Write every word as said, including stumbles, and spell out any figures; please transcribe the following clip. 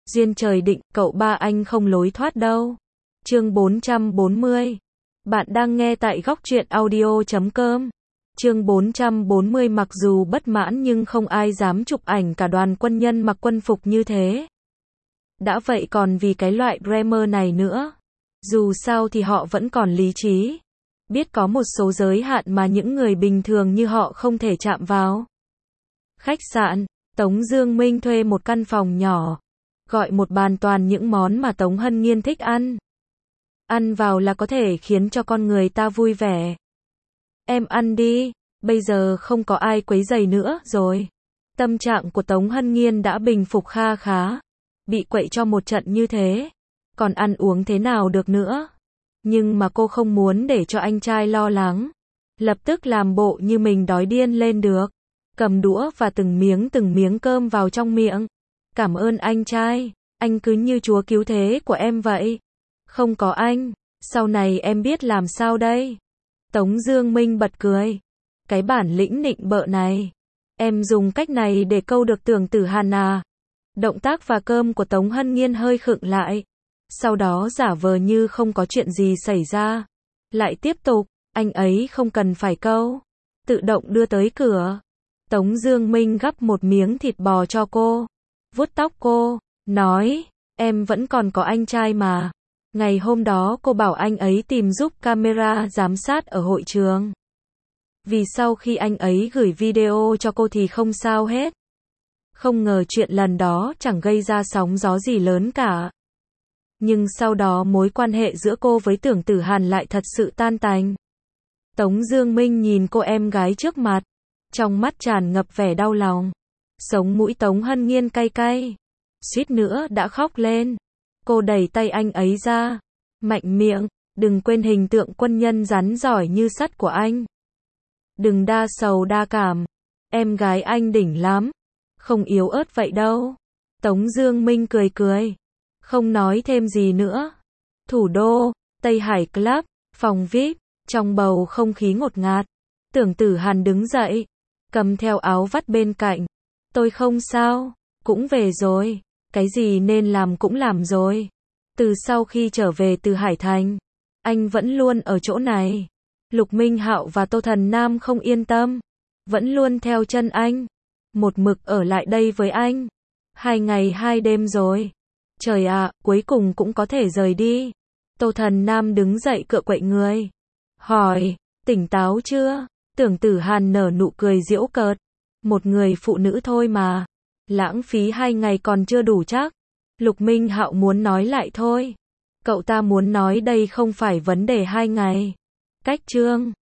Duyên trời định, cậu ba anh không lối thoát đâu. Chương bốn trăm bốn mươi. Bạn đang nghe tại góc truyện audio chấm com. Chương bốn trăm bốn mươi. Mặc dù bất mãn nhưng không ai dám chụp ảnh cả đoàn quân nhân mặc quân phục như thế. Đã vậy còn vì cái loại glamour này nữa. Dù sao thì họ vẫn còn lý trí. Biết có một số giới hạn mà những người bình thường như họ không thể chạm vào. Khách sạn, Tống Dương Minh thuê một căn phòng nhỏ. Gọi một bàn toàn những món mà Tống Hân Nhiên thích ăn. Ăn vào là có thể khiến cho con người ta vui vẻ. Em ăn đi, bây giờ không có ai quấy rầy nữa rồi. Tâm trạng của Tống Hân Nhiên đã bình phục kha khá. Bị quậy cho một trận như thế, còn ăn uống thế nào được nữa. Nhưng mà cô không muốn để cho anh trai lo lắng. Lập tức làm bộ như mình đói điên lên được. Cầm đũa và từng miếng từng miếng cơm vào trong miệng. Cảm ơn anh trai, anh cứ như chúa cứu thế của em vậy. Không có anh, sau này em biết làm sao đây? Tống Dương Minh bật cười. Cái bản lĩnh nịnh bợ này, em dùng cách này để câu được Tưởng Tử Hàn à? Động tác và cơm của Tống Hân Nhiên hơi khựng lại. Sau đó giả vờ như không có chuyện gì xảy ra. Lại tiếp tục, anh ấy không cần phải câu. Tự động đưa tới cửa. Tống Dương Minh gắp một miếng thịt bò cho cô. Vuốt tóc cô, nói, em vẫn còn có anh trai mà. Ngày hôm đó cô bảo anh ấy tìm giúp camera giám sát ở hội trường. Vì sau khi anh ấy gửi video cho cô thì không sao hết. Không ngờ chuyện lần đó chẳng gây ra sóng gió gì lớn cả. Nhưng sau đó mối quan hệ giữa cô với Tưởng Tử Hàn lại thật sự tan tành. Tống Dương Minh nhìn cô em gái trước mặt, trong mắt tràn ngập vẻ đau lòng. Sống mũi Tống Hân Nhiên cay cay, suýt nữa đã khóc lên. Cô đẩy tay anh ấy ra, mạnh miệng, đừng quên hình tượng quân nhân rắn giỏi như sắt của anh. Đừng đa sầu đa cảm, em gái anh đỉnh lắm, không yếu ớt vậy đâu. Tống Dương Minh cười cười, không nói thêm gì nữa. Thủ đô, Tây Hải Club, phòng vi ai pi, trong bầu không khí ngột ngạt. Tưởng Tử Hàn đứng dậy, cầm theo áo vắt bên cạnh. Tôi không sao, cũng về rồi, cái gì nên làm cũng làm rồi. Từ sau khi trở về từ Hải Thành, anh vẫn luôn ở chỗ này. Lục Minh Hạo và Tô Thần Nam không yên tâm, vẫn luôn theo chân anh, một mực ở lại đây với anh. Hai ngày hai đêm rồi. Trời ạ, cuối cùng cũng có thể rời đi. Tô Thần Nam đứng dậy cựa quậy người, hỏi, tỉnh táo chưa? Tưởng Tử Hàn nở nụ cười giễu cợt. Một người phụ nữ thôi mà, lãng phí hai ngày còn chưa đủ chắc. Lục Minh Hạo muốn nói lại thôi. Cậu ta muốn nói đây không phải vấn đề hai ngày. Cách chương